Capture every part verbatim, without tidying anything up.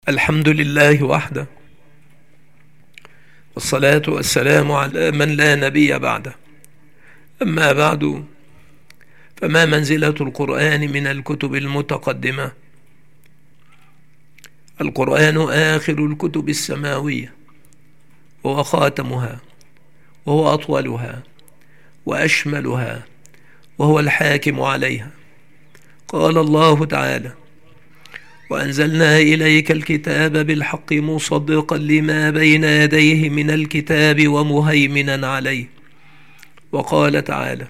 الحمد لله وحده، والصلاة والسلام على من لا نبي بعده. أما بعد، فما منزلة القرآن من الكتب المتقدمة؟ القرآن آخر الكتب السماوية، وهو خاتمها، وهو أطولها وأشملها، وهو الحاكم عليها. قال الله تعالى: وأنزلنا إليك الكتاب بالحق مصدقا لما بين يديه من الكتاب ومهيمنا عليه. وقال تعالى: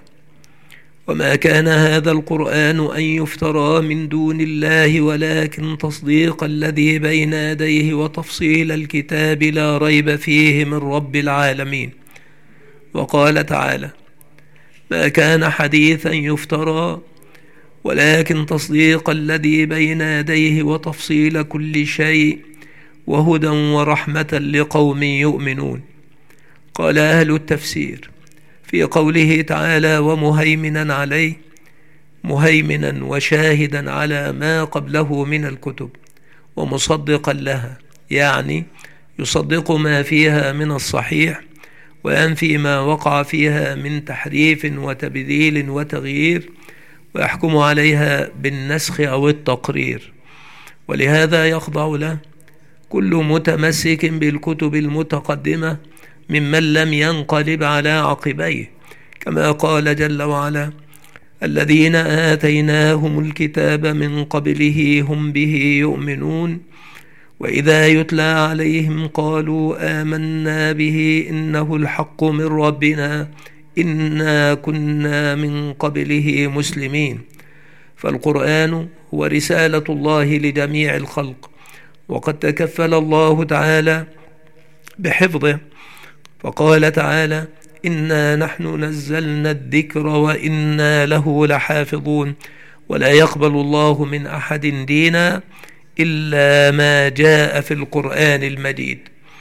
وما كان هذا القرآن أن يفترى من دون الله ولكن تصديق الذي بين يديه وتفصيل الكتاب لا ريب فيه من رب العالمين. وقال تعالى: ما كان حديثا يفترى ولكن تصديق الذي بين يديه وتفصيل كل شيء وهدى ورحمة لقوم يؤمنون. قال أهل التفسير في قوله تعالى: ومهيمنا عليه، مهيمنا وشاهدا على ما قبله من الكتب ومصدقا لها، يعني يصدق ما فيها من الصحيح وينفي ما وقع فيها من تحريف وتبديل وتغيير، ويحكم عليها بالنسخ أو التقرير. ولهذا يخضع له كل متمسك بالكتب المتقدمة ممن لم ينقلب على عقبيه، كما قال جل وعلا: الذين آتيناهم الكتاب من قبله هم به يؤمنون وإذا يتلى عليهم قالوا آمنا به إنه الحق من ربنا إنا كنا من قبله مسلمين. فالقرآن هو رسالة الله لجميع الخلق، وقد تكفل الله تعالى بحفظه، فقال تعالى: إنا نحن نزلنا الذكر وإنا له لحافظون ولا يقبل الله من أحد دينا إلا ما جاء في القرآن المجيد.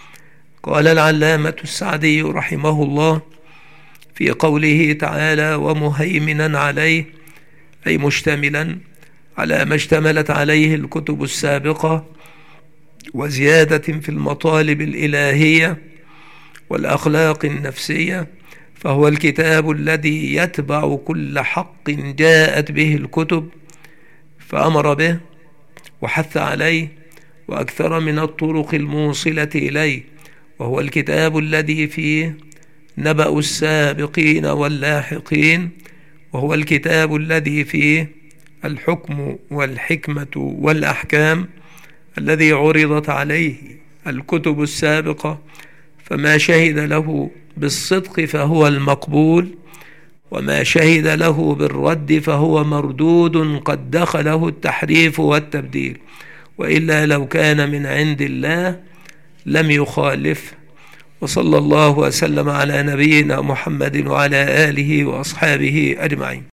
قال العلامة السعدي رحمه الله في قوله تعالى: ومهيمنا عليه، أي مشتملا على ما اشتملت عليه الكتب السابقة، وزيادة في المطالب الإلهية والأخلاق النفسية، فهو الكتاب الذي يتبع كل حق جاءت به الكتب، فأمر به وحث عليه وأكثر من الطرق الموصلة إليه، وهو الكتاب الذي فيه نبأ السابقين واللاحقين، وهو الكتاب الذي فيه الحكم والحكمة والأحكام، الذي عرضت عليه الكتب السابقة، فما شهد له بالصدق فهو المقبول، وما شهد له بالرد فهو مردود قد دخله التحريف والتبديل، وإلا لو كان من عند الله لم يخالف. وصلى الله وسلم على نبينا محمد وعلى آله وأصحابه أجمعين.